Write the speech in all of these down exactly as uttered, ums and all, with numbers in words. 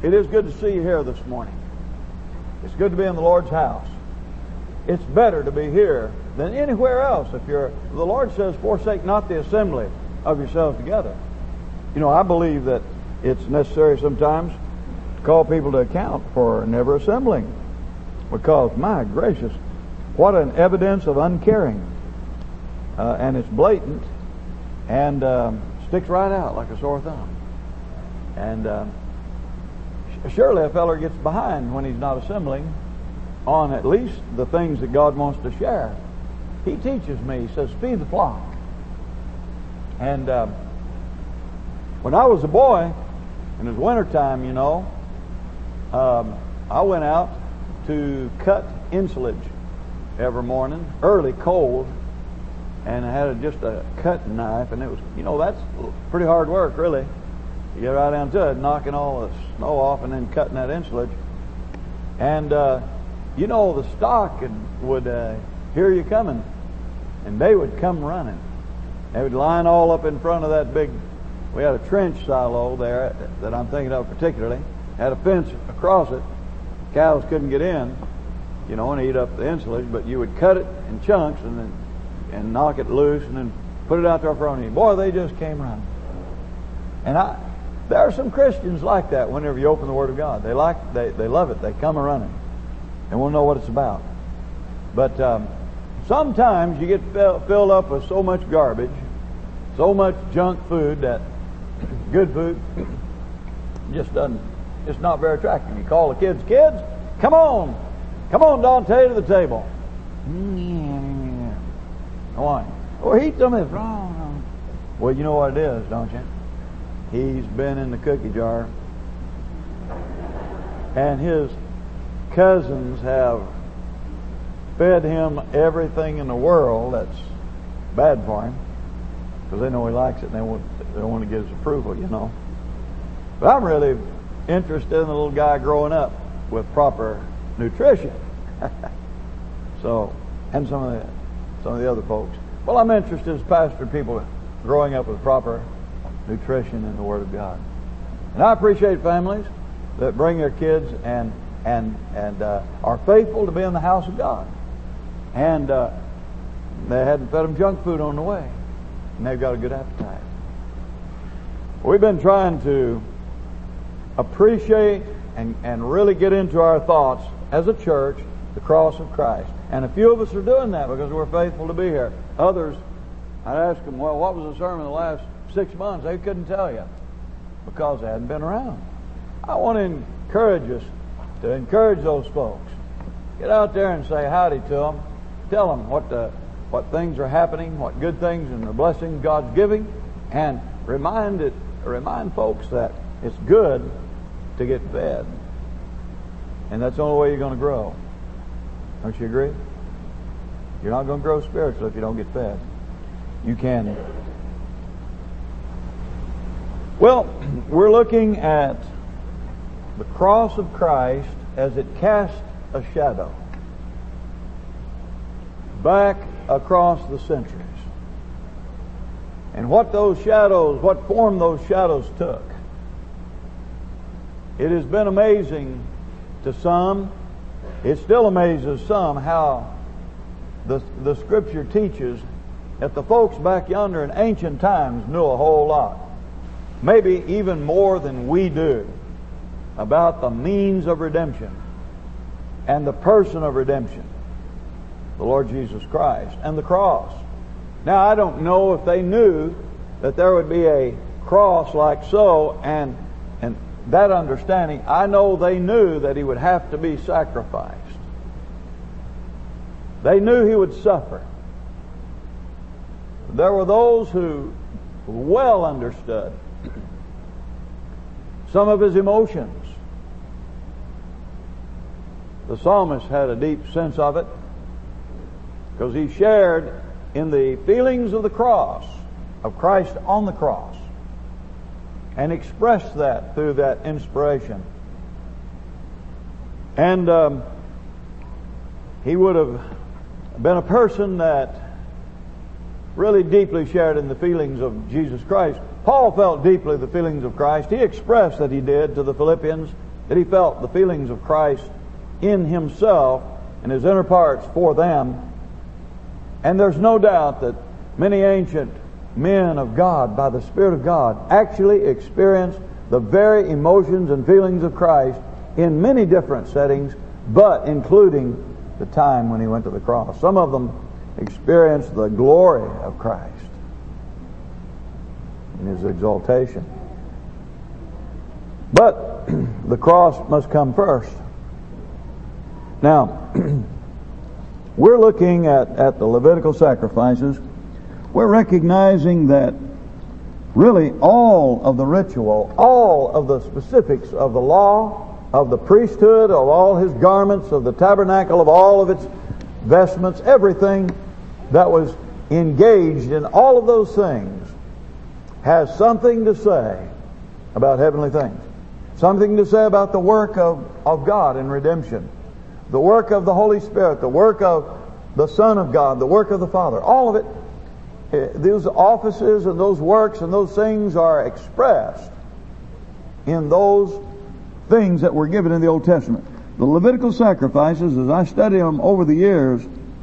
It is good to see you here this morning. It's good to be in the Lord's house. It's better to be here than anywhere else. If you're, the Lord says, forsake not the assembly of yourselves together. You know, I believe that it's necessary sometimes to call people to account for never assembling. Because, my gracious, what an evidence of uncaring. Uh, and it's blatant and um, sticks right out like a sore thumb. And um, surely a feller gets behind when he's not assembling on at least the things that God wants to share. He teaches me, he says, feed the flock. And uh, when I was a boy, and it was wintertime, you know, um, I went out to cut ensilage every morning, early, cold, and I had a, just a cutting knife, and it was, you know, that's pretty hard work, really. You get right down to it, knocking all the snow off and then cutting that ensilage. And, uh, you know, the stock would, would uh, hear you coming, and they would come running. They would line all up in front of that big, we had a trench silo there that I'm thinking of particularly, had a fence across it. Cows couldn't get in, you know, and eat up the ensilage, but you would cut it in chunks and then and knock it loose and then put it out there in front of you. Boy, they just came running. And I, there are some Christians like that whenever you open the Word of God. They like, they, they love it. They come a-running and won't know what it's about. But um, sometimes you get fill, filled up with so much garbage, so much junk food that good food just doesn't, it's not very attractive. You call the kids, kids, come on, come on, Dante, to the table. Why? Or eat some of it. Well, you know what it is, don't you? He's been in the cookie jar, and his cousins have fed him everything in the world that's bad for him, because they know he likes it and they want, they want to get his approval, you know. But I'm really interested in the little guy growing up with proper nutrition. So, and some of the some of the other folks. Well, I'm interested as pastor people growing up with proper nutrition in the Word of God. And I appreciate families that bring their kids and and and uh, are faithful to be in the house of God. And uh, they hadn't fed them junk food on the way, and they've got a good appetite. We've been trying to appreciate and, and really get into our thoughts as a church the cross of Christ. And a few of us are doing that because we're faithful to be here. Others, I'd ask them, well, what was the sermon the last six months? They couldn't tell you because they hadn't been around. I want to encourage us to encourage those folks. Get out there and say howdy to them. Tell them what the, what things are happening, what good things and the blessings God's giving, and remind it, remind folks that it's good to get fed. And that's the only way you're going to grow. Don't you agree? You're not going to grow spiritually if you don't get fed. You can. Well, we're looking at the cross of Christ as it casts a shadow back across the centuries. And what those shadows, what form those shadows took. It has been amazing to some. It still amazes some how the, the Scripture teaches that the folks back yonder in ancient times knew a whole lot. Maybe even more than we do about the means of redemption and the person of redemption, the Lord Jesus Christ, and the cross. Now, I don't know if they knew that there would be a cross like so, and and that understanding, I know they knew that He would have to be sacrificed. They knew He would suffer. There were those who well understood some of His emotions. The psalmist had a deep sense of it because he shared in the feelings of the cross, of Christ on the cross, and expressed that through that inspiration. And um, he would have been a person that really deeply shared in the feelings of Jesus Christ. Paul felt deeply the feelings of Christ. He expressed that he did to the Philippians that he felt the feelings of Christ in himself and his inner parts for them. And there's no doubt that many ancient men of God, by the Spirit of God, actually experienced the very emotions and feelings of Christ in many different settings, but including the time when he went to the cross. Some of them experienced the glory of Christ in his exaltation. But the cross must come first. Now, we're looking at, at the Levitical sacrifices. We're recognizing that really all of the ritual, all of the specifics of the law, of the priesthood, of all his garments, of the tabernacle, of all of its vestments, everything that was engaged in all of those things has something to say about heavenly things. Something to say about the work of, of God in redemption. The work of the Holy Spirit, the work of the Son of God, the work of the Father. All of it, those offices and those works and those things are expressed in those things that were given in the Old Testament. The Levitical sacrifices, as I study them over the years,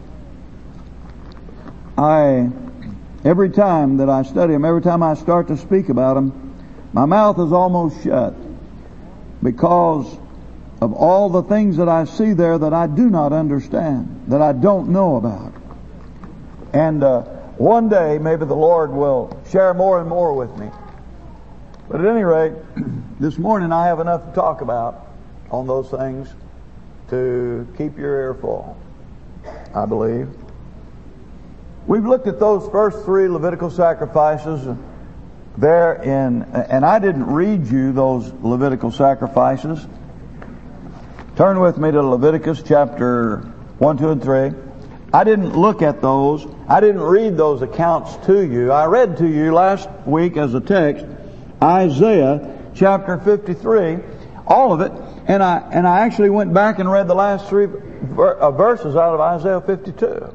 I, every time that I study them, every time I start to speak about them, my mouth is almost shut because of all the things that I see there that I do not understand, that I don't know about. And uh, one day, maybe the Lord will share more and more with me. But at any rate, this morning I have enough to talk about on those things to keep your ear full, I believe. We've looked at those first three Levitical sacrifices there in, and I didn't read you those Levitical sacrifices. Turn with me to Leviticus chapter one, two, and three. I didn't look at those. I didn't read those accounts to you. I read to you last week as a text Isaiah chapter fifty-three, all of it, and I and I actually went back and read the last three verses out of Isaiah fifty-two.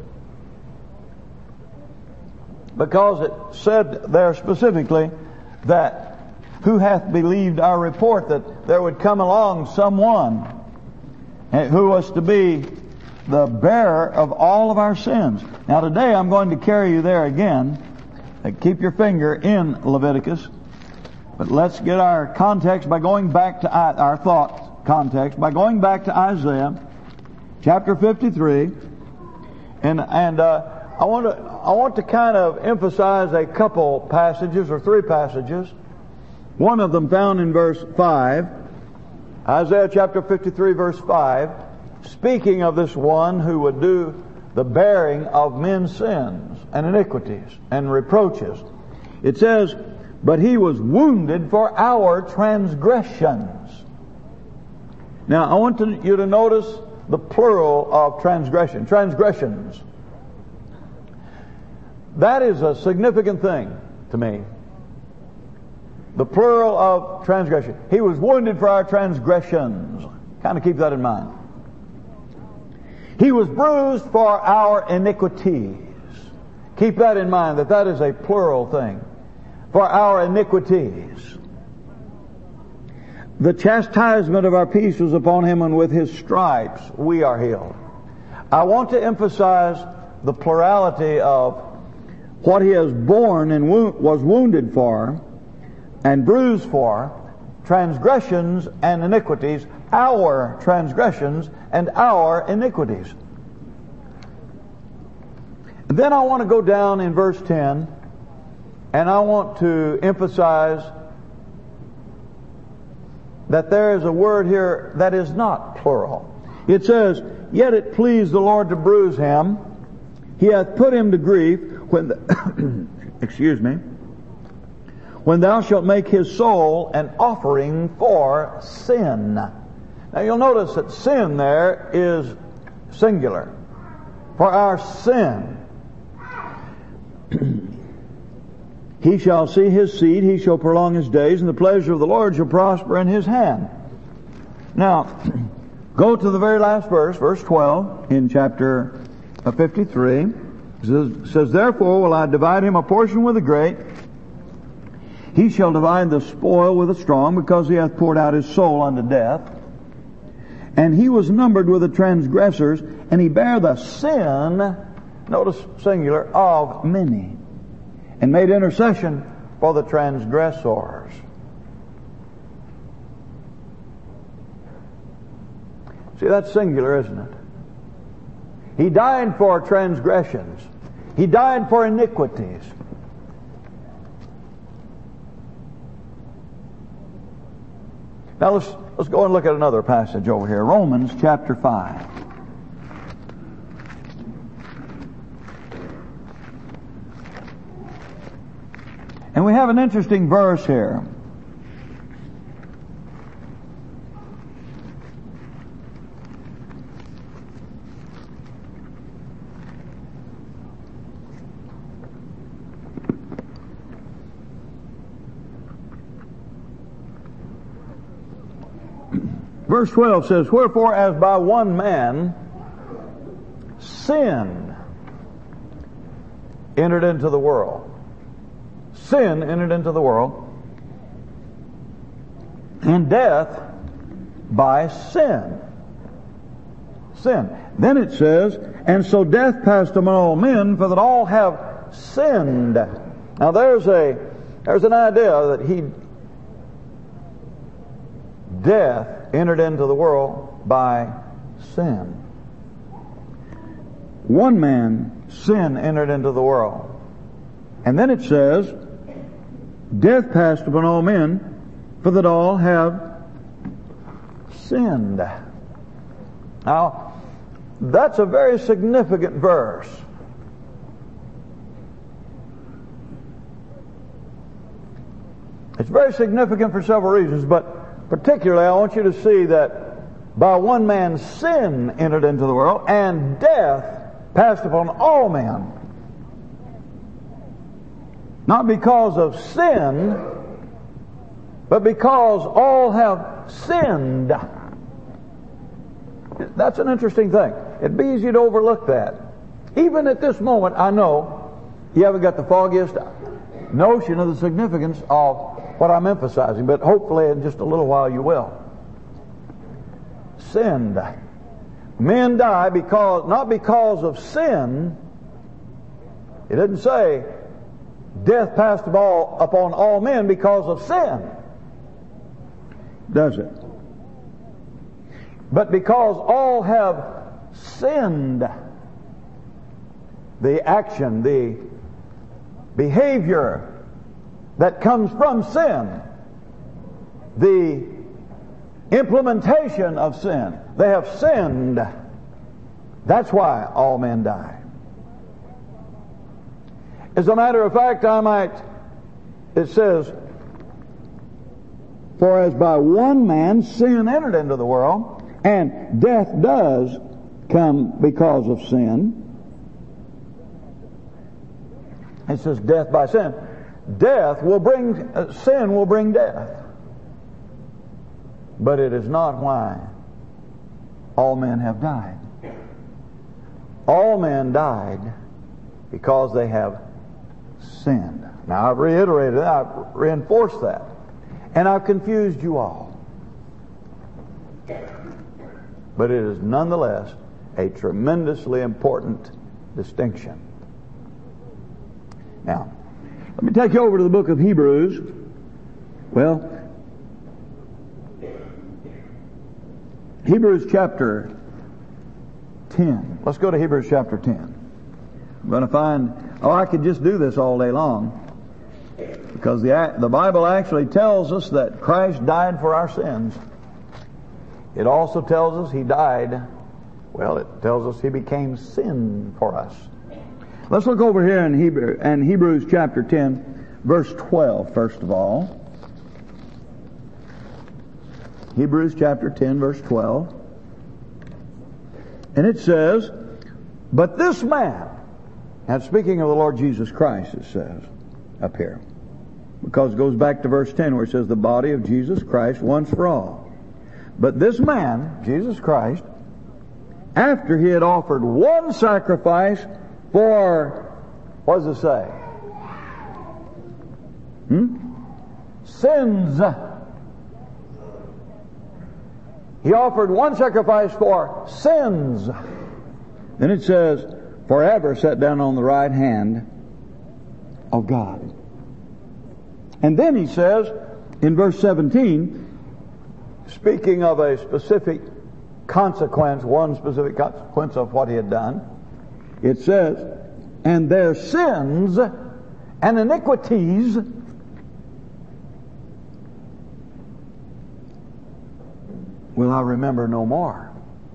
Because it said there specifically that who hath believed our report, that there would come along someone who was to be the bearer of all of our sins. Now today I'm going to carry you there again. Keep your finger in Leviticus. But let's get our context by going back to our thought context by going back to Isaiah chapter fifty-three, and and uh, I want to I want to kind of emphasize a couple passages or three passages. One of them found in verse five, Isaiah chapter fifty-three, verse five, speaking of this one who would do the bearing of men's sins and iniquities and reproaches. It says, "But he was wounded for our transgressions." Now, I want to, you to notice the plural of transgression. Transgressions. That is a significant thing to me. The plural of transgression. He was wounded for our transgressions. Kind of keep that in mind. He was bruised for our iniquities. Keep that in mind, that that is a plural thing. For our iniquities. The chastisement of our peace was upon him, and with his stripes we are healed. I want to emphasize the plurality of what he has borne and wo- was wounded for and bruised for, transgressions and iniquities, our transgressions and our iniquities. And then I want to go down in verse ten, and I want to emphasize that there is a word here that is not plural. It says, "Yet it pleased the Lord to bruise him. He hath put him to grief when the excuse me, when thou shalt make his soul an offering for sin." Now you'll notice that sin there is singular. For our sin. He shall see his seed, he shall prolong his days, and the pleasure of the Lord shall prosper in his hand. Now, go to the very last verse, verse twelve, in chapter fifty-three. It says, says, "Therefore will I divide him a portion with the great. He shall divide the spoil with the strong, because he hath poured out his soul unto death. And he was numbered with the transgressors, and he bare the sin, notice singular, of many, and made intercession for the transgressors. See, that's singular, isn't it? He died for transgressions. He died for iniquities. Now let's let's go and look at another passage over here. Romans chapter five. And we have an interesting verse here. Verse twelve says, wherefore as by one man sin entered into the world. Sin entered into the world, and death by sin. Sin. Then it says, and so death passed among all men, for that all have sinned. Now there's a there's an idea that he death entered into the world by sin. One man, sin entered into the world. And then it says, death passed upon all men, for that all have sinned. Now, that's a very significant verse. It's very significant for several reasons, but particularly I want you to see that by one man's sin entered into the world, and death passed upon all men. Not because of sin, but because all have sinned. That's an interesting thing. It'd be easy to overlook that. Even at this moment, I know you haven't got the foggiest notion of the significance of what I'm emphasizing, but hopefully in just a little while you will. Sinned. Men die because, not because of sin. It didn't say death passed upon all men because of sin, does it? But because all have sinned. The action, the behavior that comes from sin, the implementation of sin, they have sinned. That's why all men die. As a matter of fact, I might, it says, for as by one man sin entered into the world, and death does come because of sin. It says death by sin. Death will bring, uh, sin will bring death. But it is not why all men have died. All men died because they have sinned. Now I've reiterated that, I've reinforced that, and I've confused you all. But it is nonetheless a tremendously important distinction. Now, let me take you over to the book of Hebrews. Well, Hebrews chapter ten. Let's go to Hebrews chapter ten. I'm going to find, oh, I could just do this all day long. Because the, the Bible actually tells us that Christ died for our sins. It also tells us He died, well, it tells us He became sin for us. Let's look over here in Hebrew, in Hebrews chapter ten, verse twelve, first of all. Hebrews chapter ten, verse twelve. And it says, but this man, and speaking of the Lord Jesus Christ, it says up here, because it goes back to verse ten where it says the body of Jesus Christ once for all. But this man, Jesus Christ, after He had offered one sacrifice for, what does it say? Hmm? Sins. He offered one sacrifice for sins. Then it says, forever set down on the right hand of God. And then he says, in verse seventeen, speaking of a specific consequence, one specific consequence of what he had done, it says, and their sins and iniquities will I remember no more.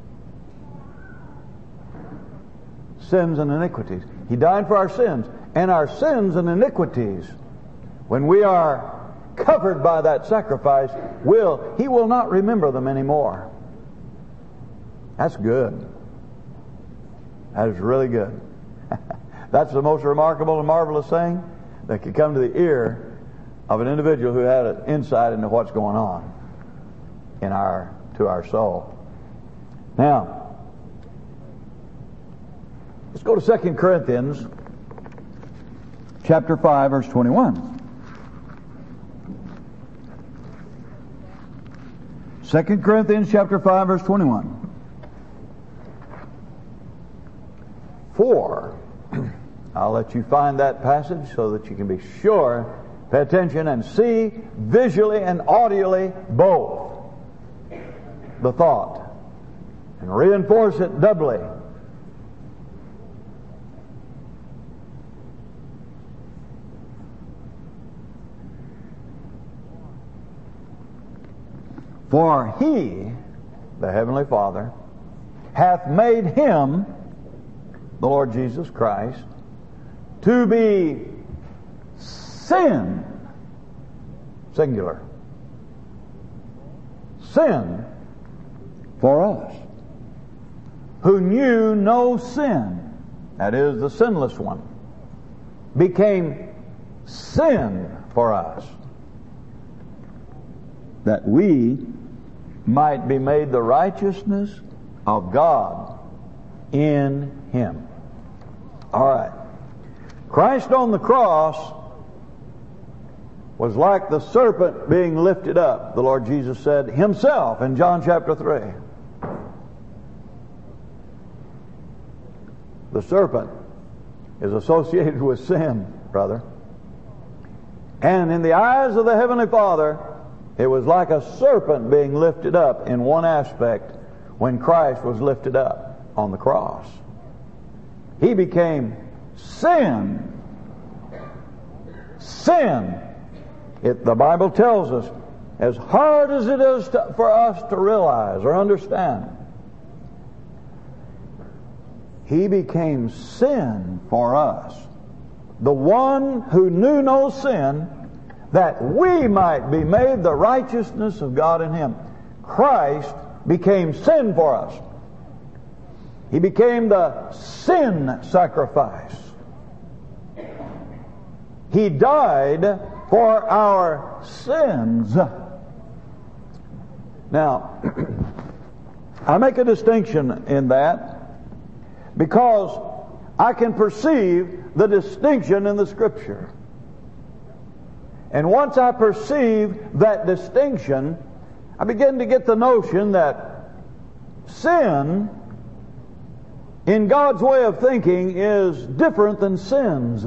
Sins and iniquities. He died for our sins. And our sins and iniquities, when we are covered by that sacrifice, will He will not remember them anymore. That's good. That is really good. That's the most remarkable and marvelous thing that could come to the ear of an individual who had an insight into what's going on in our to our soul. Now, let's go to Second Corinthians chapter five, verse twenty-one. Second Corinthians chapter five, verse twenty-one. For, I'll let you find that passage so that you can be sure, pay attention and see visually and audibly both the thought and reinforce it doubly. For He, the Heavenly Father, hath made Him, the Lord Jesus Christ, to be sin, singular, sin for us, who knew no sin, that is, the sinless one, became sin for us, that we might be made the righteousness of God in Him. All right. Christ on the cross was like the serpent being lifted up, the Lord Jesus said Himself in John chapter three. The serpent is associated with sin, brother. And in the eyes of the Heavenly Father, it was like a serpent being lifted up in one aspect when Christ was lifted up on the cross. He became sin. Sin. It, the Bible tells us, as hard as it is to, for us to realize or understand, He became sin for us. The one who knew no sin, that we might be made the righteousness of God in Him. Christ became sin for us. He became the sin sacrifice. He died for our sins. Now, I make a distinction in that because I can perceive the distinction in the Scripture. And once I perceive that distinction, I begin to get the notion that sin, in God's way of thinking, is different than sins.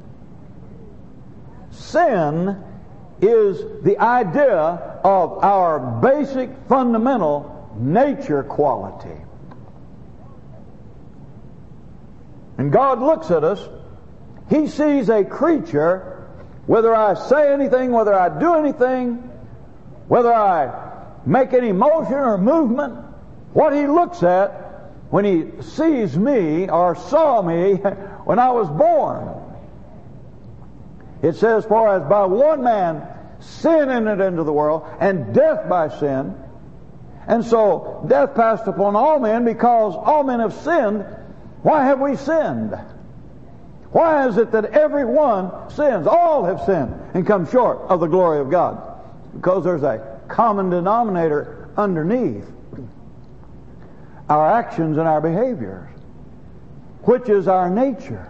Sin is the idea of our basic, fundamental nature quality. And God looks at us, He sees a creature, whether I say anything, whether I do anything, whether I make any motion or movement, what He looks at when He sees me or saw me when I was born. It says, for as by one man sin entered into the world, and death by sin, and so death passed upon all men because all men have sinned. Why have we sinned? Why is it that everyone sins? All have sinned and come short of the glory of God. Because there's a common denominator underneath our actions and our behaviors, which is our nature.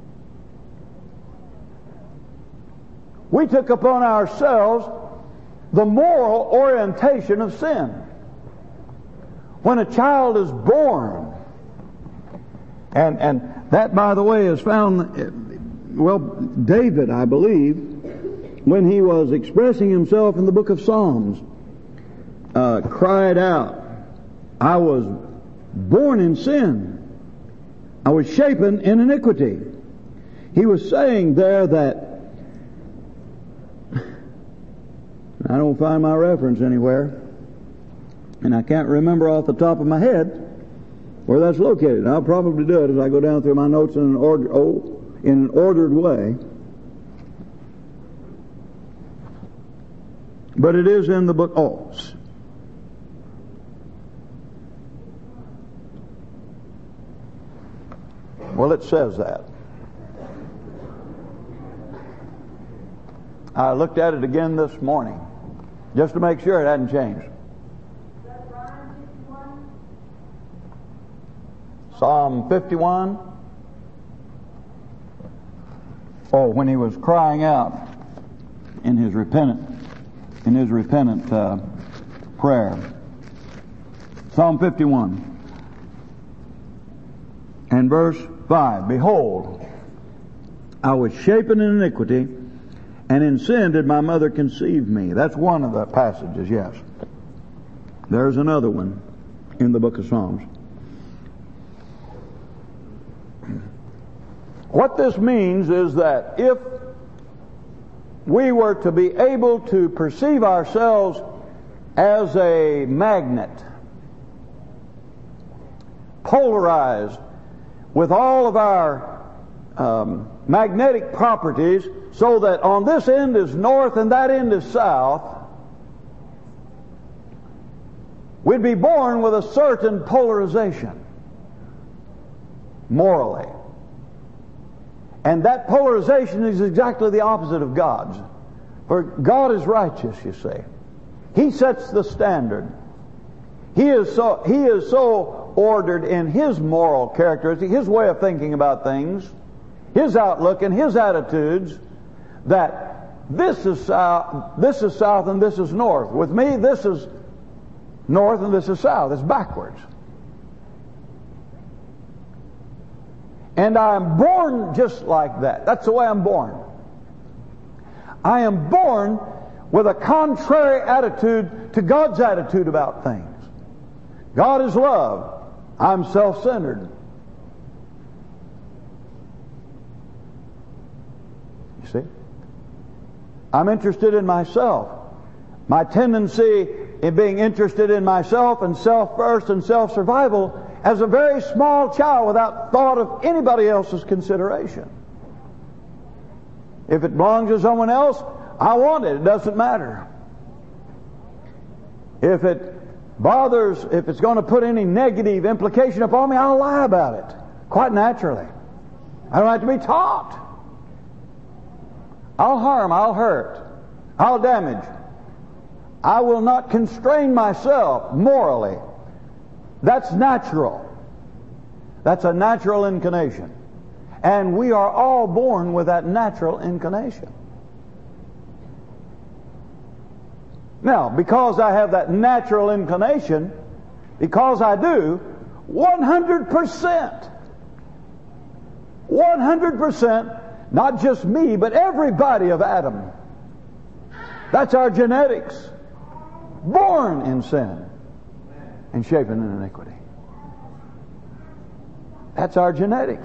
We took upon ourselves the moral orientation of sin. When a child is born, and and that, by the way, is found, well, David, I believe, when he was expressing himself in the book of Psalms, uh, cried out, I was born in sin. I was shapen in iniquity. He was saying there that, I don't find my reference anywhere, and I can't remember off the top of my head where that's located. I'll probably do it as I go down through my notes in an order, oh, in an ordered way. But it is in the book. Oh, well, it says that. I looked at it again this morning just to make sure it hadn't changed. Psalm fifty-one. Oh, when he was crying out in his repentant, in his repentant uh, prayer. Psalm fifty-one and verse five. Behold, I was shapen in iniquity, and in sin did my mother conceive me. That's one of the passages, yes. There's another one in the book of Psalms. What this means is that if we were to be able to perceive ourselves as a magnet, polarized with all of our um, magnetic properties, so that on this end is north and that end is south, we'd be born with a certain polarization morally. And that polarization is exactly the opposite of God's. For God is righteous, you see. He sets the standard. He is so, he is so ordered in His moral characteristic, His way of thinking about things, His outlook and His attitudes, that this is south, this is south and this is north. With me, this is north and this is south. It's backwards. And I am born just like that. That's the way I'm born. I am born with a contrary attitude to God's attitude about things. God is love. I'm self-centered. You see? I'm interested in myself. My tendency in being interested in myself and self first and self-survival as a very small child without thought of anybody else's consideration. If it belongs to someone else, I want it. It doesn't matter. If it bothers, if it's going to put any negative implication upon me, I'll lie about it. Quite naturally. I don't have to be taught. I'll harm, I'll hurt, I'll damage. I will not constrain myself morally. That's natural. That's a natural inclination. And we are all born with that natural inclination. Now, because I have that natural inclination, because I do, one hundred percent, one hundred percent, not just me, but everybody of Adam. That's our genetics. Born in sin and shapen in iniquity. That's our genetics.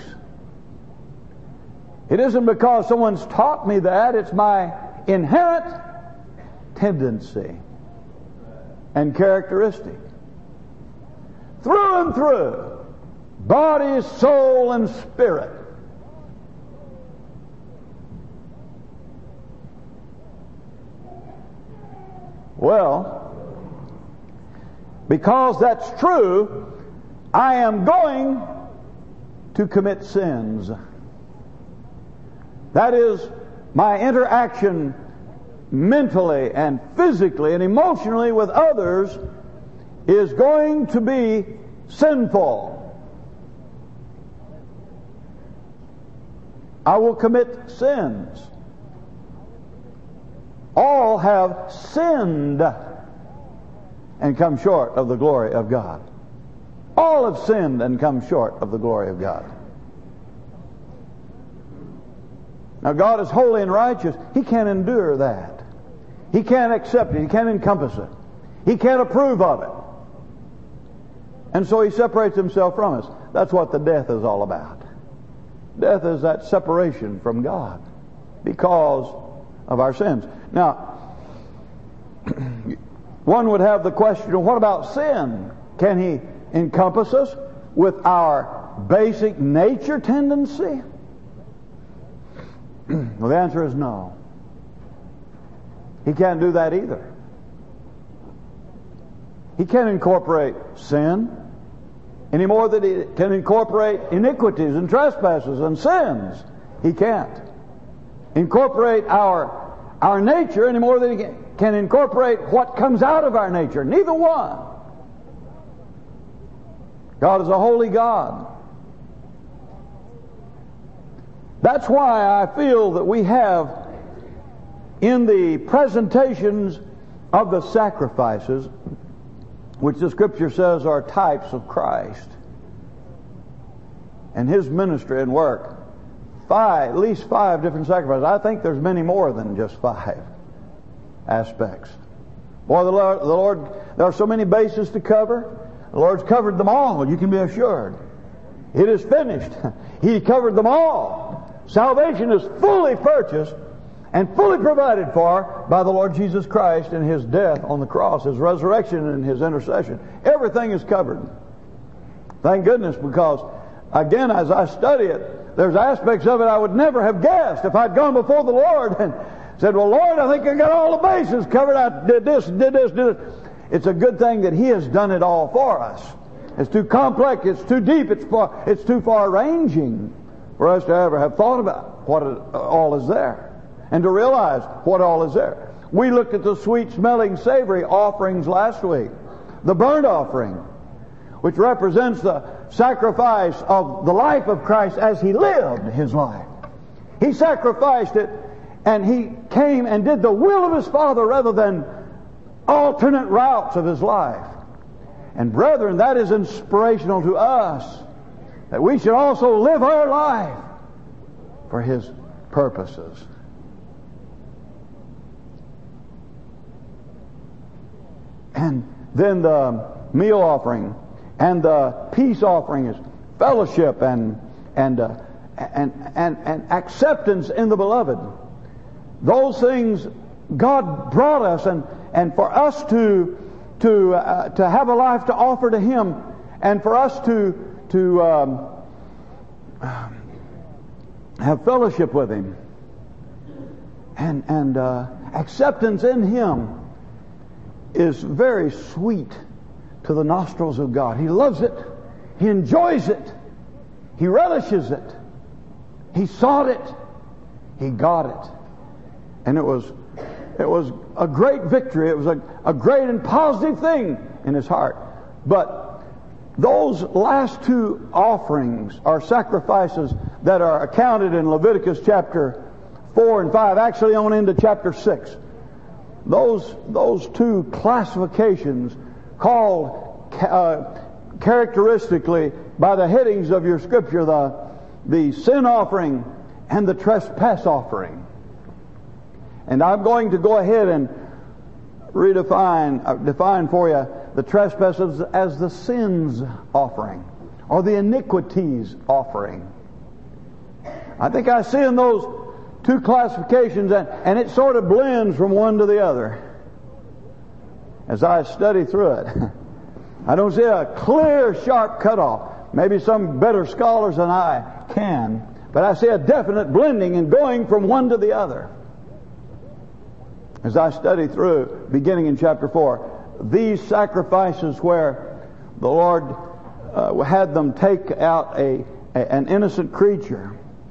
It isn't because someone's taught me that. It's my inherent tendency and characteristic. Through and through. Body, soul, and spirit. Well, because that's true, I am going to commit sins. That is, my interaction mentally and physically and emotionally with others is going to be sinful. I will commit sins. All have sinned and come short of the glory of God. All have sinned and come short of the glory of God. Now God is holy and righteous. He can't endure that. He can't accept it. He can't encompass it. He can't approve of it. And so He separates Himself from us. That's what the death is all about. Death is that separation from God because of our sins. Now, one would have the question, what about sin? Can He encompass us with our basic nature tendency? Well, the answer is no. He can't do that either. He can't incorporate sin any more than He can incorporate iniquities and trespasses and sins. He can't incorporate our our nature any more than He can incorporate what comes out of our nature. Neither one. God is a holy God. That's why I feel that we have in the presentations of the sacrifices, which the Scripture says are types of Christ and His ministry and work, five, at least five different sacrifices. I think there's many more than just five aspects. Boy, the Lord, the Lord, there are so many bases to cover. The Lord's covered them all, you can be assured. It is finished. He covered them all. Salvation is fully purchased and fully provided for by the Lord Jesus Christ in His death on the cross, His resurrection and His intercession. Everything is covered. Thank goodness, because again, as I study it, there's aspects of it I would never have guessed if I'd gone before the Lord and said, well, Lord, I think I got all the bases covered. I did this, did this, did this. It's a good thing that He has done it all for us. It's too complex, it's too deep, it's far, it's too far-ranging for us to ever have thought about what it, all is there and to realize what all is there. We looked at the sweet-smelling, savory offerings last week. The burnt offering, which represents the sacrifice of the life of Christ as He lived His life. He sacrificed it, and He came and did the will of His Father rather than alternate routes of His life. And brethren, that is inspirational to us, that we should also live our life for His purposes. And then the meal offering and the peace offering is fellowship and and uh, and, and and acceptance in the beloved. Those things God brought us, and and for us to to uh, to have a life to offer to Him, and for us to to um, have fellowship with Him, and and uh, acceptance in Him is very sweet to the nostrils of God. He loves it. He enjoys it. He relishes it. He sought it. He got it. And it was it was a great victory. It was a, a great and positive thing in His heart. But those last two offerings are sacrifices that are accounted in Leviticus chapter four and five, actually on into chapter six. Those, those two classifications called uh, characteristically by the headings of your Scripture, the, the sin offering and the trespass offering. And I'm going to go ahead and redefine, uh, define for you the trespasses as the sins offering or the iniquities offering. I think I see in those two classifications, and, and it sort of blends from one to the other as I study through it. I don't see a clear, sharp cutoff. Maybe some better scholars than I can, but I see a definite blending and going from one to the other as I study through, beginning in chapter four. These sacrifices where the Lord uh, had them take out a, a an innocent creature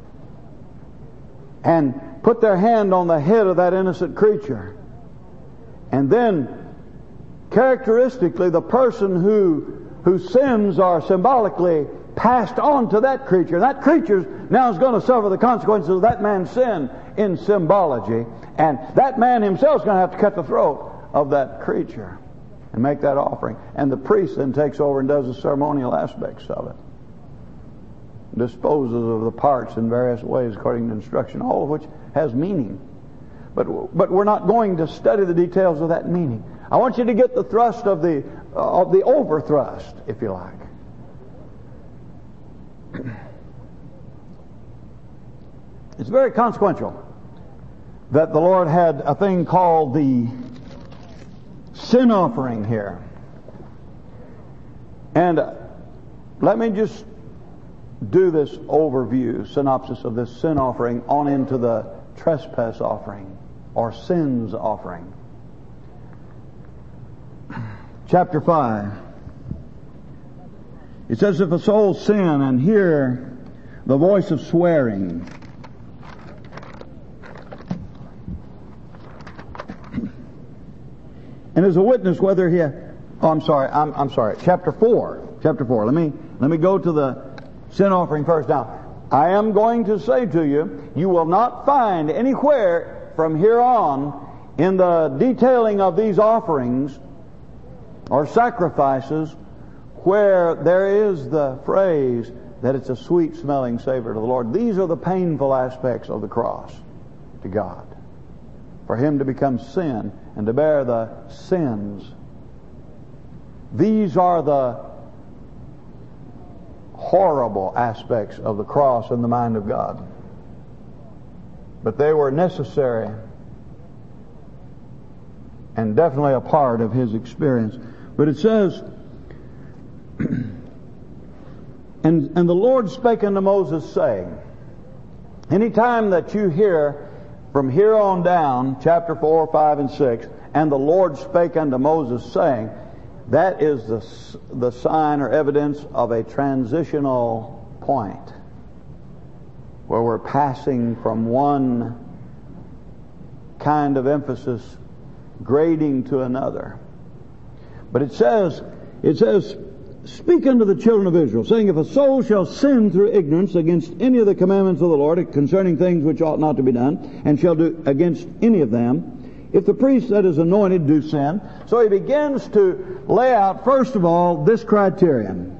and put their hand on the head of that innocent creature. And then, characteristically, the person who whose sins are symbolically passed on to that creature. That creature now is going to suffer the consequences of that man's sin in symbology. And that man himself is going to have to cut the throat of that creature and make that offering. And the priest then takes over and does the ceremonial aspects of it. Disposes of the parts in various ways according to instruction, all of which has meaning. But but we're not going to study the details of that meaning. I want you to get the thrust of the uh, of the overthrust, if you like. It's very consequential that the Lord had a thing called the sin offering here. And uh, let me just do this overview, synopsis of this sin offering on into the trespass offering or sins offering. Chapter five. It says, if a soul sin and hear the voice of swearing, and is a witness whether he... Oh, I'm sorry. I'm, I'm sorry. Chapter four. Chapter four. Let me let me go to the sin offering first. Now, I am going to say to you, you will not find anywhere from here on in the detailing of these offerings or sacrifices where there is the phrase that it's a sweet-smelling savor to the Lord. These are the painful aspects of the cross to God. For Him to become sin and to bear the sins. These are the horrible aspects of the cross in the mind of God. But they were necessary and definitely a part of His experience. But it says, and and the Lord spake unto Moses, saying, any time that you hear from here on down, chapter four, five, and six, and the Lord spake unto Moses, saying, that is the, the sign or evidence of a transitional point where we're passing from one kind of emphasis grading to another. But it says, it says, speak unto the children of Israel, saying, if a soul shall sin through ignorance against any of the commandments of the Lord concerning things which ought not to be done, and shall do against any of them, if the priest that is anointed do sin. So he begins to lay out, first of all, this criterion.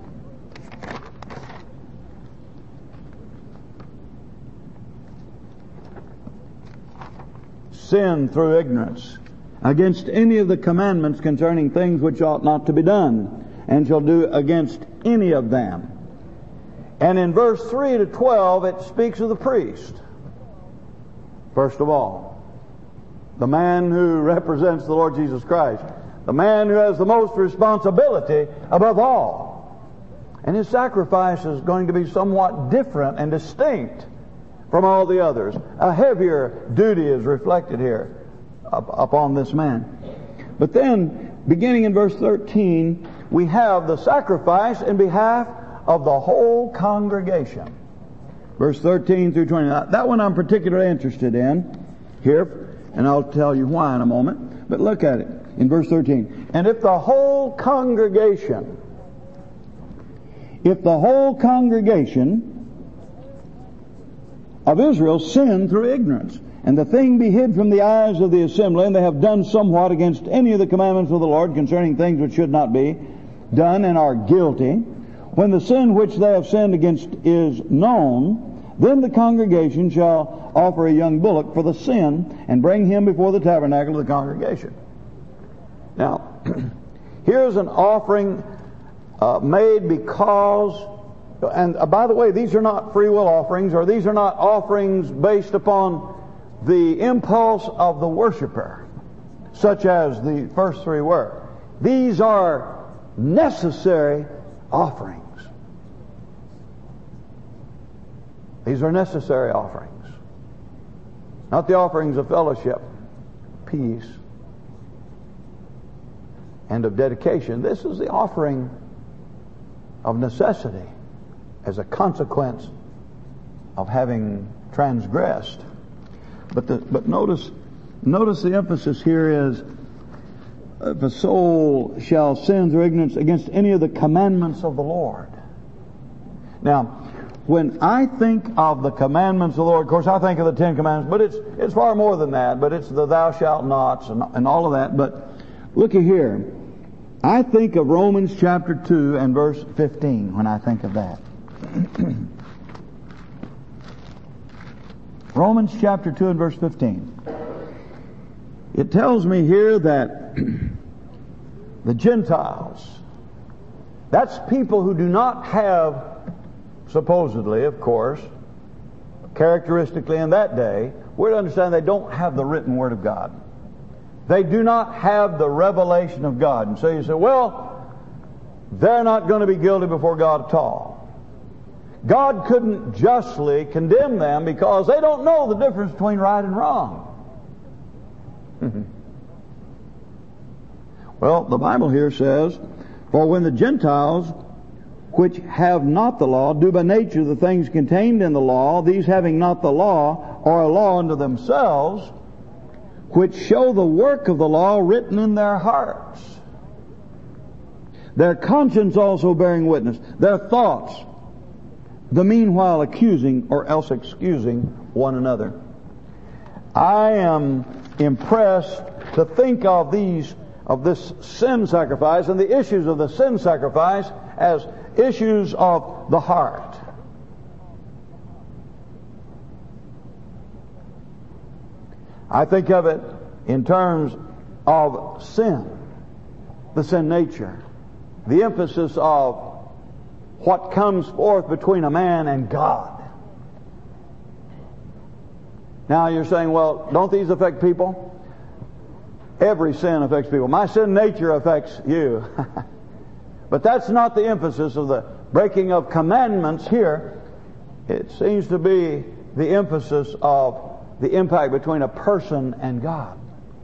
Sin through ignorance against any of the commandments concerning things which ought not to be done, and shall do against any of them. And in verse three to twelve, it speaks of the priest. First of all, the man who represents the Lord Jesus Christ, the man who has the most responsibility above all. And his sacrifice is going to be somewhat different and distinct from all the others. A heavier duty is reflected here up, upon this man. But then, beginning in verse thirteen, we have the sacrifice in behalf of the whole congregation. Verse thirteen through twenty. Now, that one I'm particularly interested in here, and I'll tell you why in a moment. But look at it in verse thirteen. And if the whole congregation, if the whole congregation of Israel sin through ignorance, and the thing be hid from the eyes of the assembly, and they have done somewhat against any of the commandments of the Lord concerning things which should not be done, and are guilty, when the sin which they have sinned against is known, then the congregation shall offer a young bullock for the sin, and bring him before the tabernacle of the congregation. Now, here's an offering uh, made because, and uh, by the way, these are not free will offerings, or these are not offerings based upon the impulse of the worshiper, such as the first three were. These are necessary offerings. These are necessary offerings. Not the offerings of fellowship, peace, and of dedication. This is the offering of necessity as a consequence of having transgressed. But the, but notice notice the emphasis here is, if a soul shall sin through ignorance against any of the commandments of the Lord. Now, when I think of the commandments of the Lord, of course I think of the Ten Commandments, but it's it's far more than that. But it's the thou shalt nots and, and all of that. But looky here. I think of Romans chapter two and verse fifteen when I think of that. Romans chapter two and verse fifteen. It tells me here that the Gentiles, that's people who do not have, supposedly, of course, characteristically in that day, we're to understand they don't have the written Word of God. They do not have the revelation of God. And so you say, well, they're not going to be guilty before God at all. God couldn't justly condemn them because they don't know the difference between right and wrong. Well, the Bible here says, for when the Gentiles, which have not the law, do by nature the things contained in the law, these having not the law, are a law unto themselves, which show the work of the law written in their hearts, their conscience also bearing witness, their thoughts, the meanwhile accusing or else excusing one another. I am impressed to think of these, of this sin sacrifice and the issues of the sin sacrifice as issues of the heart. I think of it in terms of sin, the sin nature, the emphasis of what comes forth between a man and God. Now you're saying, well, don't these affect people? Every sin affects people. My sin nature affects you. But that's not the emphasis of the breaking of commandments here. It seems to be the emphasis of the impact between a person and God.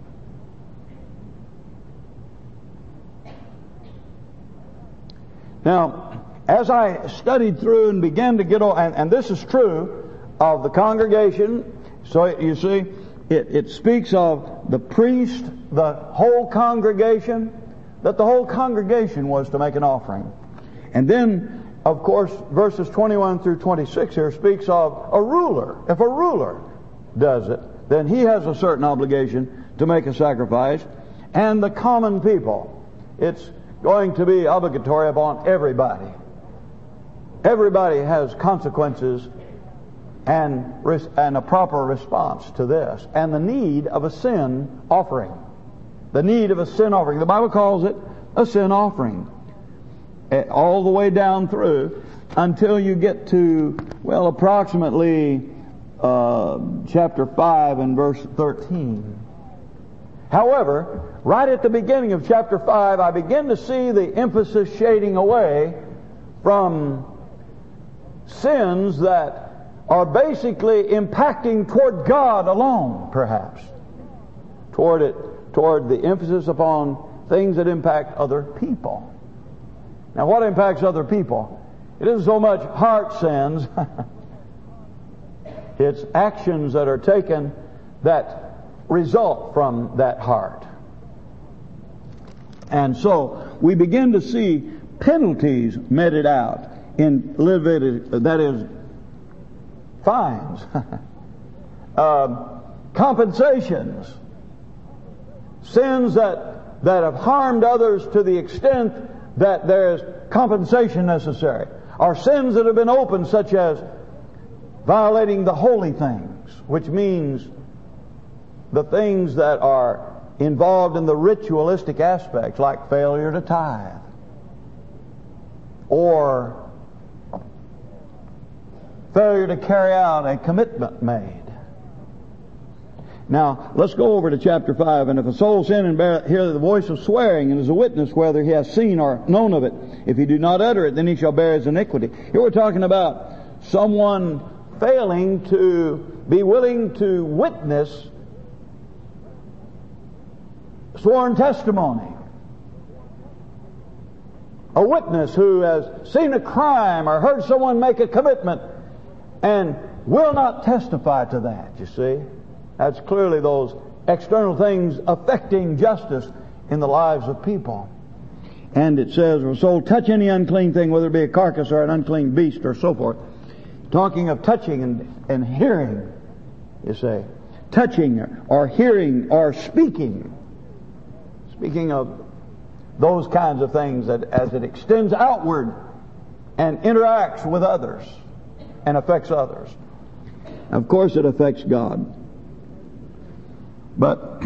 Now, as I studied through and began to get on, and, and this is true of the congregation, so you see, it, it speaks of the priest, the whole congregation, that the whole congregation was to make an offering. And then, of course, verses twenty-one through twenty-six here speaks of a ruler. If a ruler does it, then he has a certain obligation to make a sacrifice. And the common people, it's going to be obligatory upon everybody. Everybody has consequences and, and a proper response to this. And the need of a sin offering. The need of a sin offering. The Bible calls it a sin offering. All the way down through until you get to, well, approximately uh, chapter five and verse thirteen. However, right at the beginning of chapter five, I begin to see the emphasis shading away from sins that are basically impacting toward God alone, perhaps. Toward it, toward the emphasis upon things that impact other people. Now, what impacts other people? It isn't so much heart sins. It's actions that are taken that result from that heart. And so, we begin to see penalties meted out in Leviticus, that is, fines, um, compensations, sins that, that have harmed others to the extent that there is compensation necessary, or sins that have been opened, such as violating the holy things, which means the things that are involved in the ritualistic aspects, like failure to tithe, or failure to carry out a commitment made. Now, let's go over to chapter five. And if a soul sin and bear, hear the voice of swearing, and is a witness whether he has seen or known of it, if he do not utter it, then he shall bear his iniquity. Here we're talking about someone failing to be willing to witness sworn testimony. A witness who has seen a crime or heard someone make a commitment and will not testify to that, you see. That's clearly those external things affecting justice in the lives of people. And it says, if a soul touch any unclean thing, whether it be a carcass or an unclean beast or so forth, talking of touching and, and hearing, you say. Touching or hearing or speaking. Speaking of those kinds of things that as it extends outward and interacts with others and affects others. Of course it affects God. But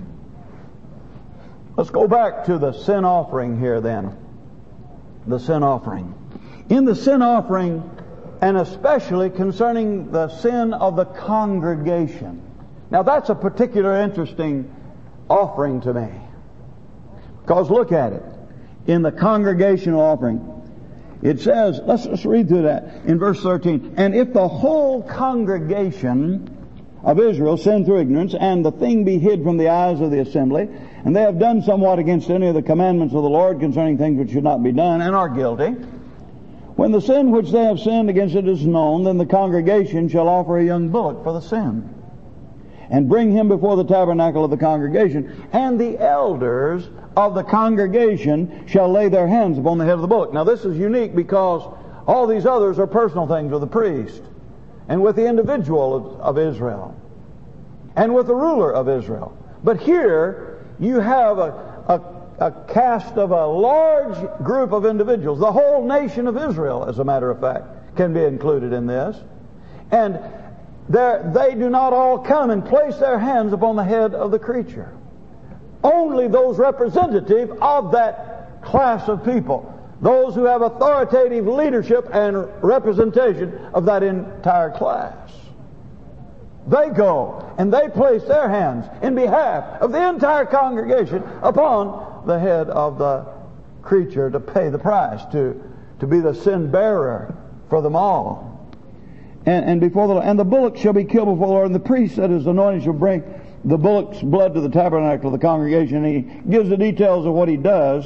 let's go back to the sin offering here then. The sin offering. In the sin offering, and especially concerning the sin of the congregation. Now that's a particular interesting offering to me. Because look at it. In the congregational offering, it says, let's, let's read through that in verse thirteen. And if the whole congregation of Israel sin through ignorance, and the thing be hid from the eyes of the assembly, and they have done somewhat against any of the commandments of the Lord concerning things which should not be done, and are guilty, when the sin which they have sinned against it is known, then the congregation shall offer a young bullock for the sin, and bring him before the tabernacle of the congregation, and the elders of the congregation shall lay their hands upon the head of the bullock. Now this is unique because all these others are personal things with the priest, and with the individual of, of Israel, and with the ruler of Israel. But here you have a, a, a cast of a large group of individuals. The whole nation of Israel, as a matter of fact, can be included in this. And they do not all come and place their hands upon the head of the creature. Only those representative of that class of people, those who have authoritative leadership and representation of that entire class, they go and they place their hands in behalf of the entire congregation upon the head of the creature to pay the price, to, to be the sin bearer for them all. And, and before the and the bullock shall be killed before the Lord, and the priest that is anointed shall bring the bullock's blood to the tabernacle of the congregation. And he gives the details of what he does.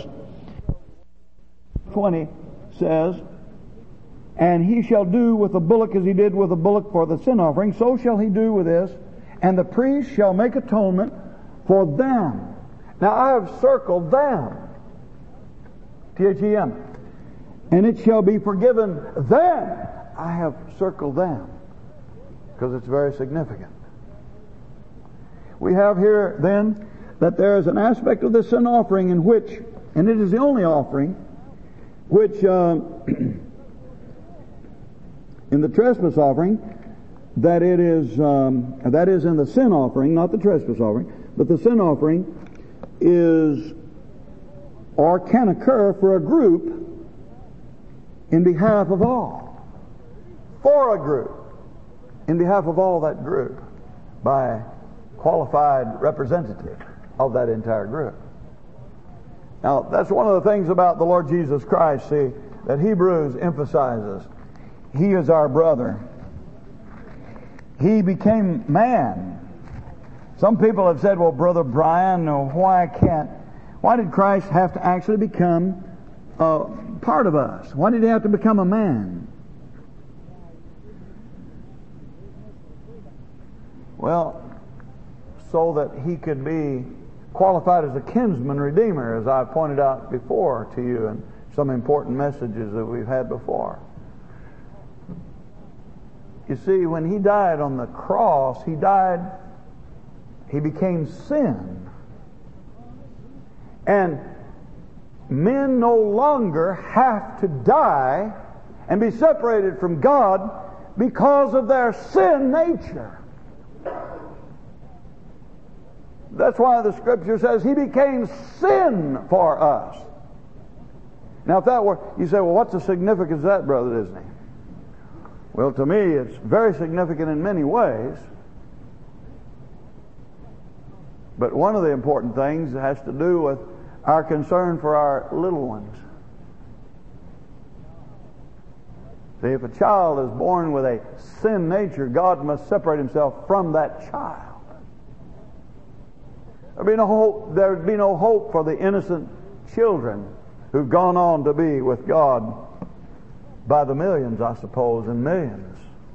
twenty says, and he shall do with the bullock as he did with the bullock for the sin offering, so shall he do with this, and the priest shall make atonement for them. Now I have circled them, T H E M, and it shall be forgiven them. I have circled them because it's very significant. We have here then that there is an aspect of the sin offering in which, and it is the only offering, which uh, in the trespass offering, that it is um, that is in the sin offering, not the trespass offering, but the sin offering is or can occur for a group in behalf of all. For a group, in behalf of all that group, by a qualified representative of that entire group. Now, that's one of the things about the Lord Jesus Christ, see, that Hebrews emphasizes. He is our brother. He became man. Some people have said, well, Brother Brian, why can't, why did Christ have to actually become a part of us? Why did he have to become a man? Well, so that he could be qualified as a kinsman redeemer, as I've pointed out before to you in some important messages that we've had before. You see, when he died on the cross, he died, he became sin. And men no longer have to die and be separated from God because of their sin nature. That's why the Scripture says he became sin for us. Now if that were, you say, well, what's the significance of that, Brother Disney? Well, to me it's very significant in many ways. But one of the important things has to do with our concern for our little ones. See, if a child is born with a sin nature, God must separate himself from that child. There'd be no hope, there'd be no hope for the innocent children who've gone on to be with God by the millions, I suppose, and millions,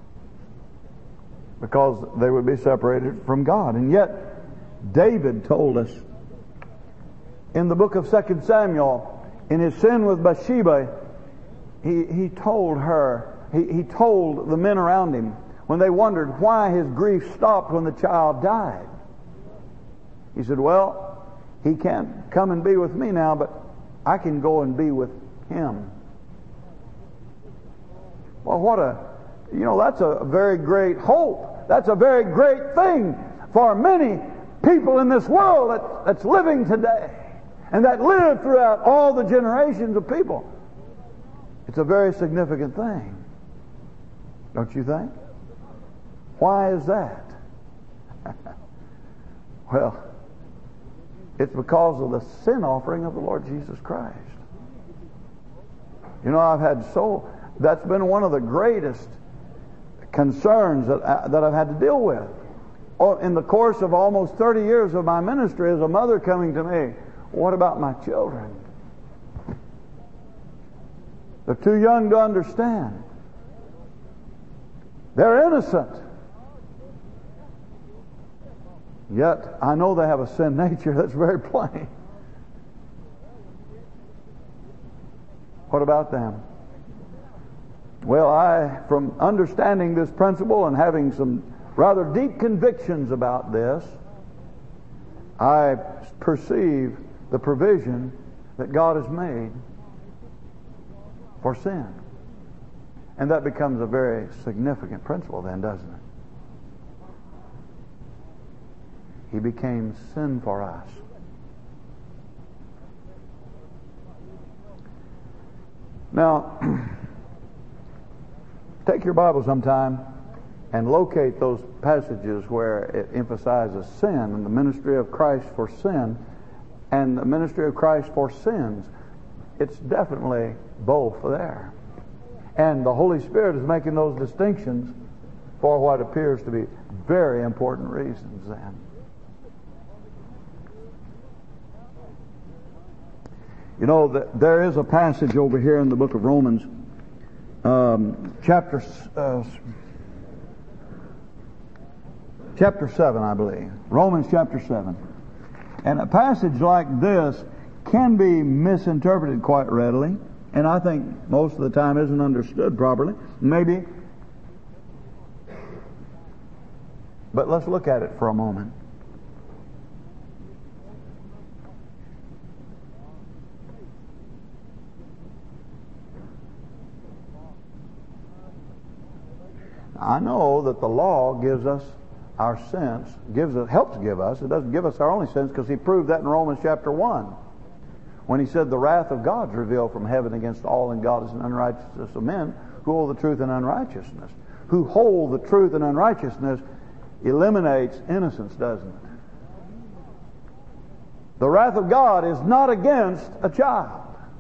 because they would be separated from God. And yet, David told us in the book of Second Samuel, in his sin with Bathsheba, he, he told her he, he told the men around him when they wondered why his grief stopped when the child died. He said, well, he can't come and be with me now, but I can go and be with him. Well, what a, you know, that's a very great hope. That's a very great thing for many people in this world that, that's living today and that live throughout all the generations of people. It's a very significant thing. Don't you think? Why is that? Well, it's because of the sin offering of the Lord Jesus Christ. You know, I've had so, that's been one of the greatest concerns that, I, that I've had to deal with. Oh, in the course of almost thirty years of my ministry, as a mother coming to me, what about my children? They're too young to understand. They're innocent. Yet, I know they have a sin nature that's very plain. What about them? Well, I, from understanding this principle and having some rather deep convictions about this, I perceive the provision that God has made for sin. And that becomes a very significant principle then, doesn't it? He became sin for us. Now, take your Bible sometime and locate those passages where it emphasizes sin and the ministry of Christ for sin and the ministry of Christ for sins. It's definitely both there. And the Holy Spirit is making those distinctions for what appears to be very important reasons then. You know, the, there is a passage over here in the book of Romans, um, chapter uh, chapter seven, I believe. Romans chapter seven. And a passage like this can be misinterpreted quite readily, and I think most of the time isn't understood properly. Maybe. But let's look at it for a moment. I know that the law gives us our sense, gives us, helps give us. It doesn't give us our only sense, because he proved that in Romans chapter one, when he said the wrath of God is revealed from heaven against all ungodliness and unrighteousness of men who hold the truth in unrighteousness. Who hold the truth in unrighteousness eliminates innocence, doesn't it? The wrath of God is not against a child.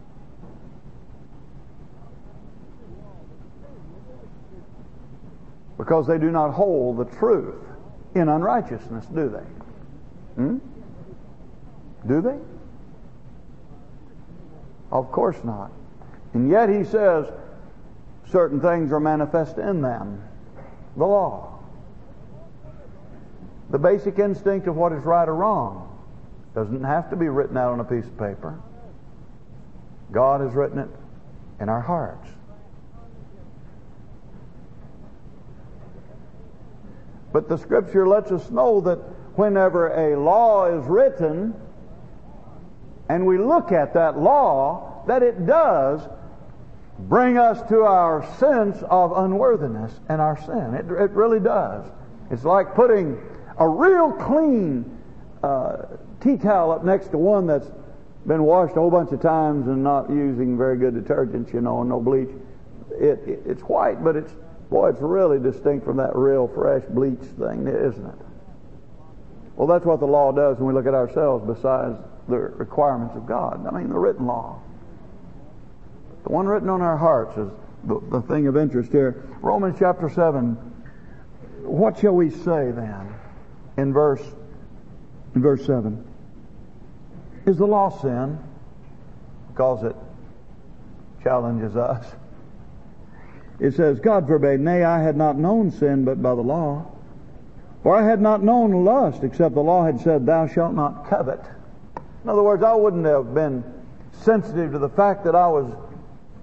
Because they do not hold the truth in unrighteousness, do they? Hmm? Do they? Of course not. And yet he says certain things are manifest in them. The law. The basic instinct of what is right or wrong doesn't have to be written out on a piece of paper. God has written it in our hearts. But the Scripture lets us know that whenever a law is written, and we look at that law, that it does bring us to our sense of unworthiness and our sin. It, it really does. It's like putting a real clean uh, tea towel up next to one that's been washed a whole bunch of times and not using very good detergents, you know, and no bleach. It, it, it's white, but it's Boy, it's really distinct from that real fresh bleach thing, isn't it? Well, that's what the law does when we look at ourselves besides the requirements of God. I mean, the written law. The one written on our hearts is the, the thing of interest here. Romans chapter seven. What shall we say then in verse, in verse seven? Is the law sin? Because it challenges us. It says, God forbid, nay, I had not known sin but by the law. For I had not known lust, except the law had said, thou shalt not covet. In other words, I wouldn't have been sensitive to the fact that I was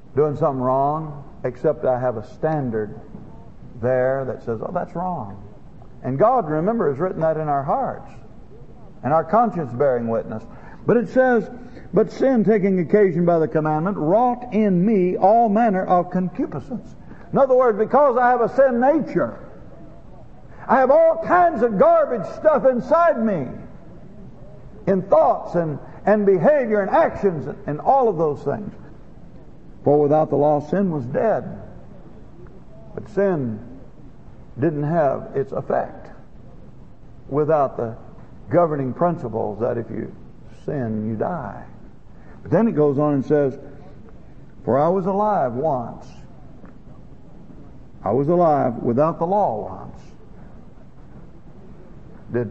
doing something wrong, except I have a standard there that says, oh, that's wrong. And God, remember, has written that in our hearts, and our conscience bearing witness. But it says, but sin, taking occasion by the commandment, wrought in me all manner of concupiscence. In other words, because I have a sin nature, I have all kinds of garbage stuff inside me, in thoughts and, and behavior and actions and, and all of those things. For without the law, sin was dead. But sin didn't have its effect without the governing principles that if you sin, you die. But then it goes on and says, for I was alive once. I was alive without the law once. Did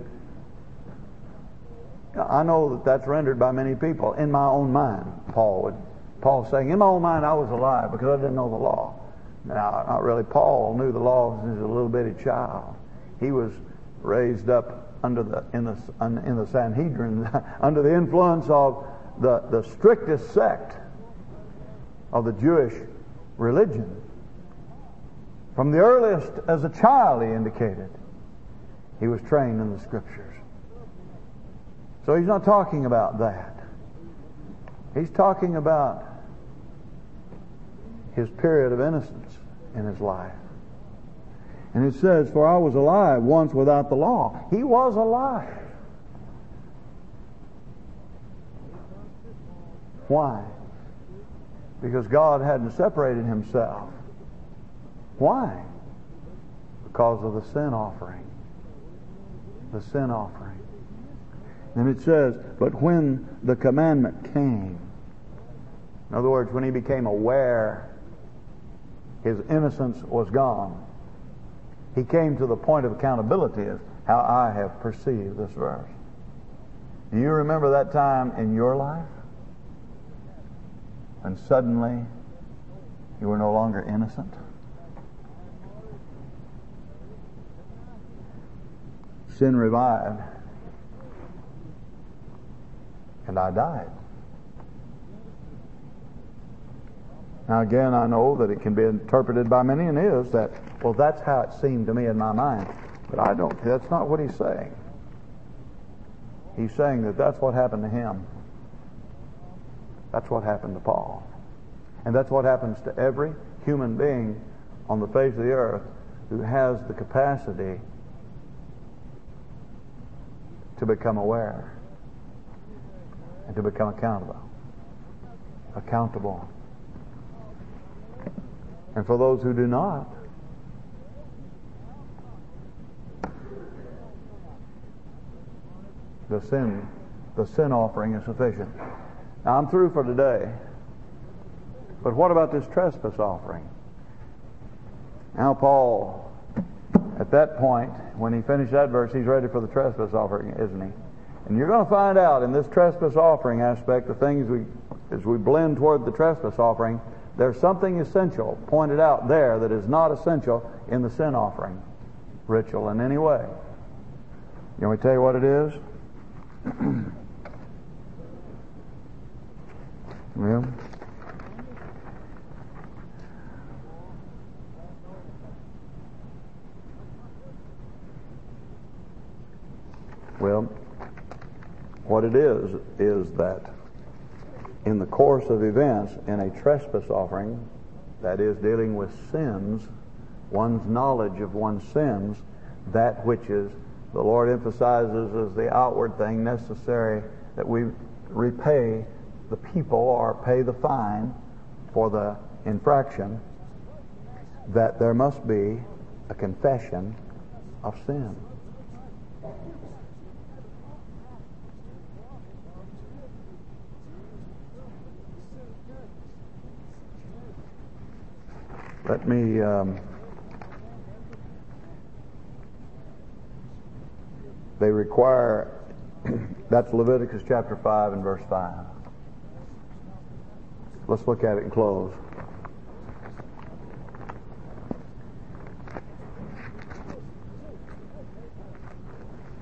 I know that that's rendered by many people in my own mind. Paul would Paul's saying, in my own mind I was alive because I didn't know the law. Now, not really. Paul knew the law since he was a little bitty child. He was raised up under the in the in the Sanhedrin under the influence of the the strictest sect of the Jewish religion. From the earliest as a child, he indicated, he was trained in the Scriptures. So he's not talking about that. He's talking about his period of innocence in his life. And it says, for I was alive once without the law. He was alive. Why? Because God hadn't separated himself. Why? Because of the sin offering. The sin offering. And it says, but when the commandment came, in other words, when he became aware his innocence was gone, he came to the point of accountability as how I have perceived this verse. Do you remember that time in your life when suddenly you were no longer innocent? Sin revived, and I died. Now again, I know that it can be interpreted by many, and is that, well, that's how it seemed to me in my mind. But I don't, that's not what he's saying. He's saying that that's what happened to him. That's what happened to Paul. And that's what happens to every human being on the face of the earth who has the capacity to become aware and to become accountable. Accountable. And for those who do not, the sin, the sin offering is sufficient. Now I'm through for today. But what about this trespass offering? Now Paul, at that point, when he finished that verse, he's ready for the trespass offering, isn't he? And you're going to find out in this trespass offering aspect, the things we, as we blend toward the trespass offering, there's something essential pointed out there that is not essential in the sin offering ritual in any way. You want me to tell you what it is? Well, well, what it is, is that in the course of events, in a trespass offering, that is dealing with sins, one's knowledge of one's sins, that which is, the Lord emphasizes as the outward thing necessary that we repay the people or pay the fine for the infraction, that there must be a confession of sin. Let me um, they require that's Leviticus chapter five and verse five. Let's look at it and close.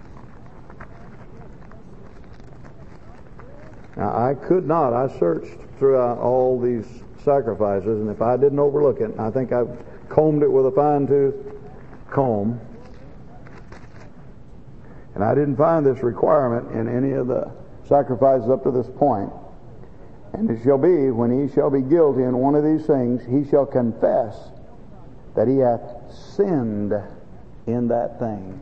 Now I could not, I searched throughout all these sacrifices, and if I didn't overlook it, I think I've combed it with a fine-tooth comb, and I didn't find this requirement in any of the sacrifices up to this point. And it shall be, when he shall be guilty in one of these things, he shall confess that he hath sinned in that thing.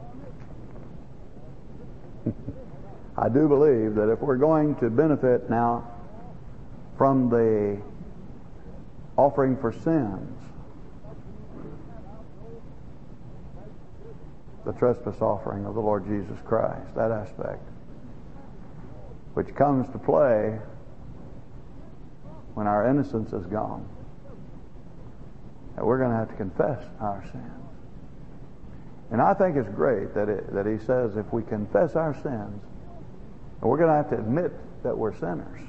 I do believe that if we're going to benefit now from the offering for sins, the trespass offering of the Lord Jesus Christ, that aspect, which comes to play when our innocence is gone, that we're going to have to confess our sins. And I think it's great that it, that he says if we confess our sins, we're going to have to admit that we're sinners.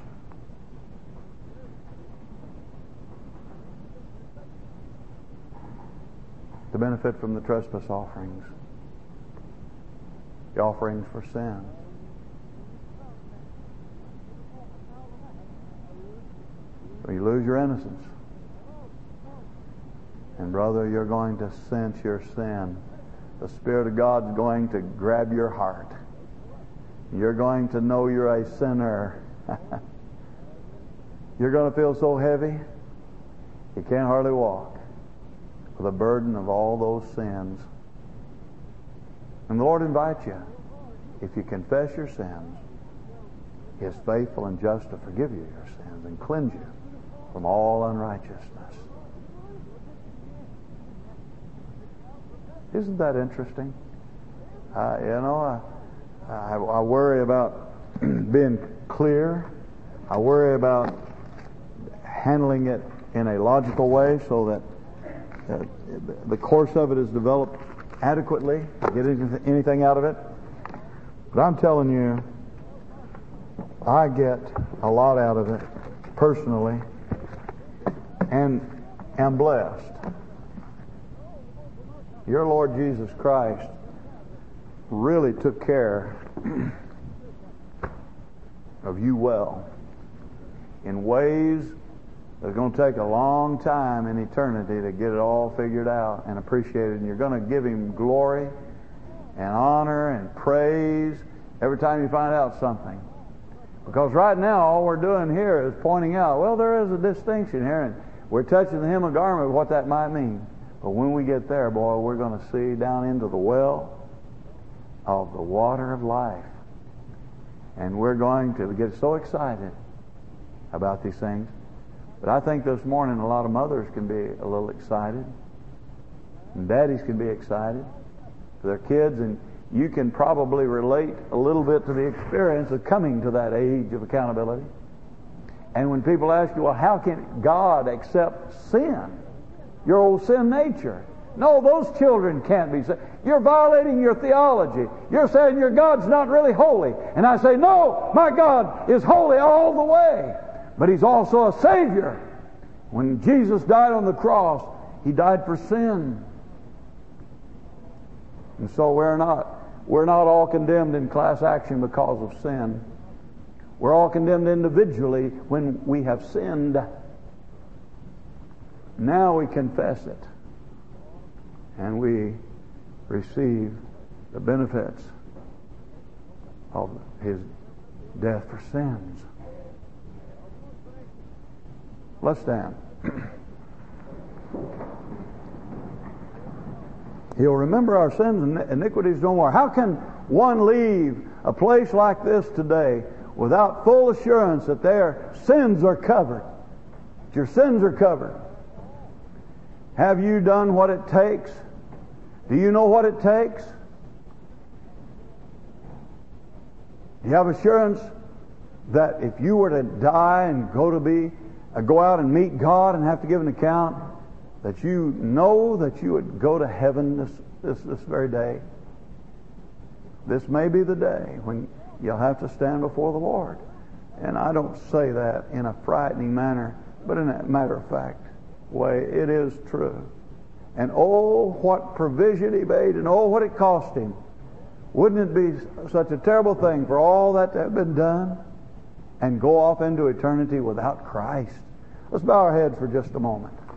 To benefit from the trespass offerings, the offerings for sin. So you lose your innocence. And brother, you're going to sense your sin. The Spirit of God's going to grab your heart. You're going to know you're a sinner. You're going to feel so heavy you can't hardly walk with the burden of all those sins. And the Lord invites you, if you confess your sins, He is faithful and just to forgive you your sins and cleanse you from all unrighteousness. Isn't that interesting? Uh, you know, I, I, I worry about being clear. I worry about handling it in a logical way so that uh, the course of it is developed adequately, get anything out of it. But I'm telling you, I get a lot out of it personally and am blessed. Your Lord Jesus Christ really took care of you well in ways that's going to take a long time in eternity to get it all figured out and appreciated. And you're going to give Him glory and honor and praise every time you find out something. Because right now all we're doing here is pointing out, well, there is a distinction here, and we're touching the hem of garment, what that might mean. But when we get there, boy, we're going to see down into the well of the water of life. And we're going to get so excited about these things. But I think this morning a lot of mothers can be a little excited. And daddies can be excited for their kids. And you can probably relate a little bit to the experience of coming to that age of accountability. And when people ask you, well, how can God accept sin? Your old sin nature. No, those children can't be saved. You're violating your theology. You're saying your God's not really holy. And I say, no, my God is holy all the way. But He's also a Savior. When Jesus died on the cross, He died for sin. And so we're not, we're not all condemned in class action because of sin. We're all condemned individually when we have sinned. Now we confess it, and we receive the benefits of His death for sins. Let's stand. He'll remember our sins and iniquities no more. How can one leave a place like this today without full assurance that their sins are covered? Your sins are covered. Have you done what it takes? Do you know what it takes? Do you have assurance that if you were to die and go to be, uh, go out and meet God and have to give an account, that you know that you would go to heaven this, this, this very day? This may be the day when you'll have to stand before the Lord. And I don't say that in a frightening manner, but in a matter of fact way. It is true. And oh, what provision He made, and oh, what it cost Him. Wouldn't it be such a terrible thing for all that to have been done? and go off into eternity without Christ? Let's bow our heads for just a moment.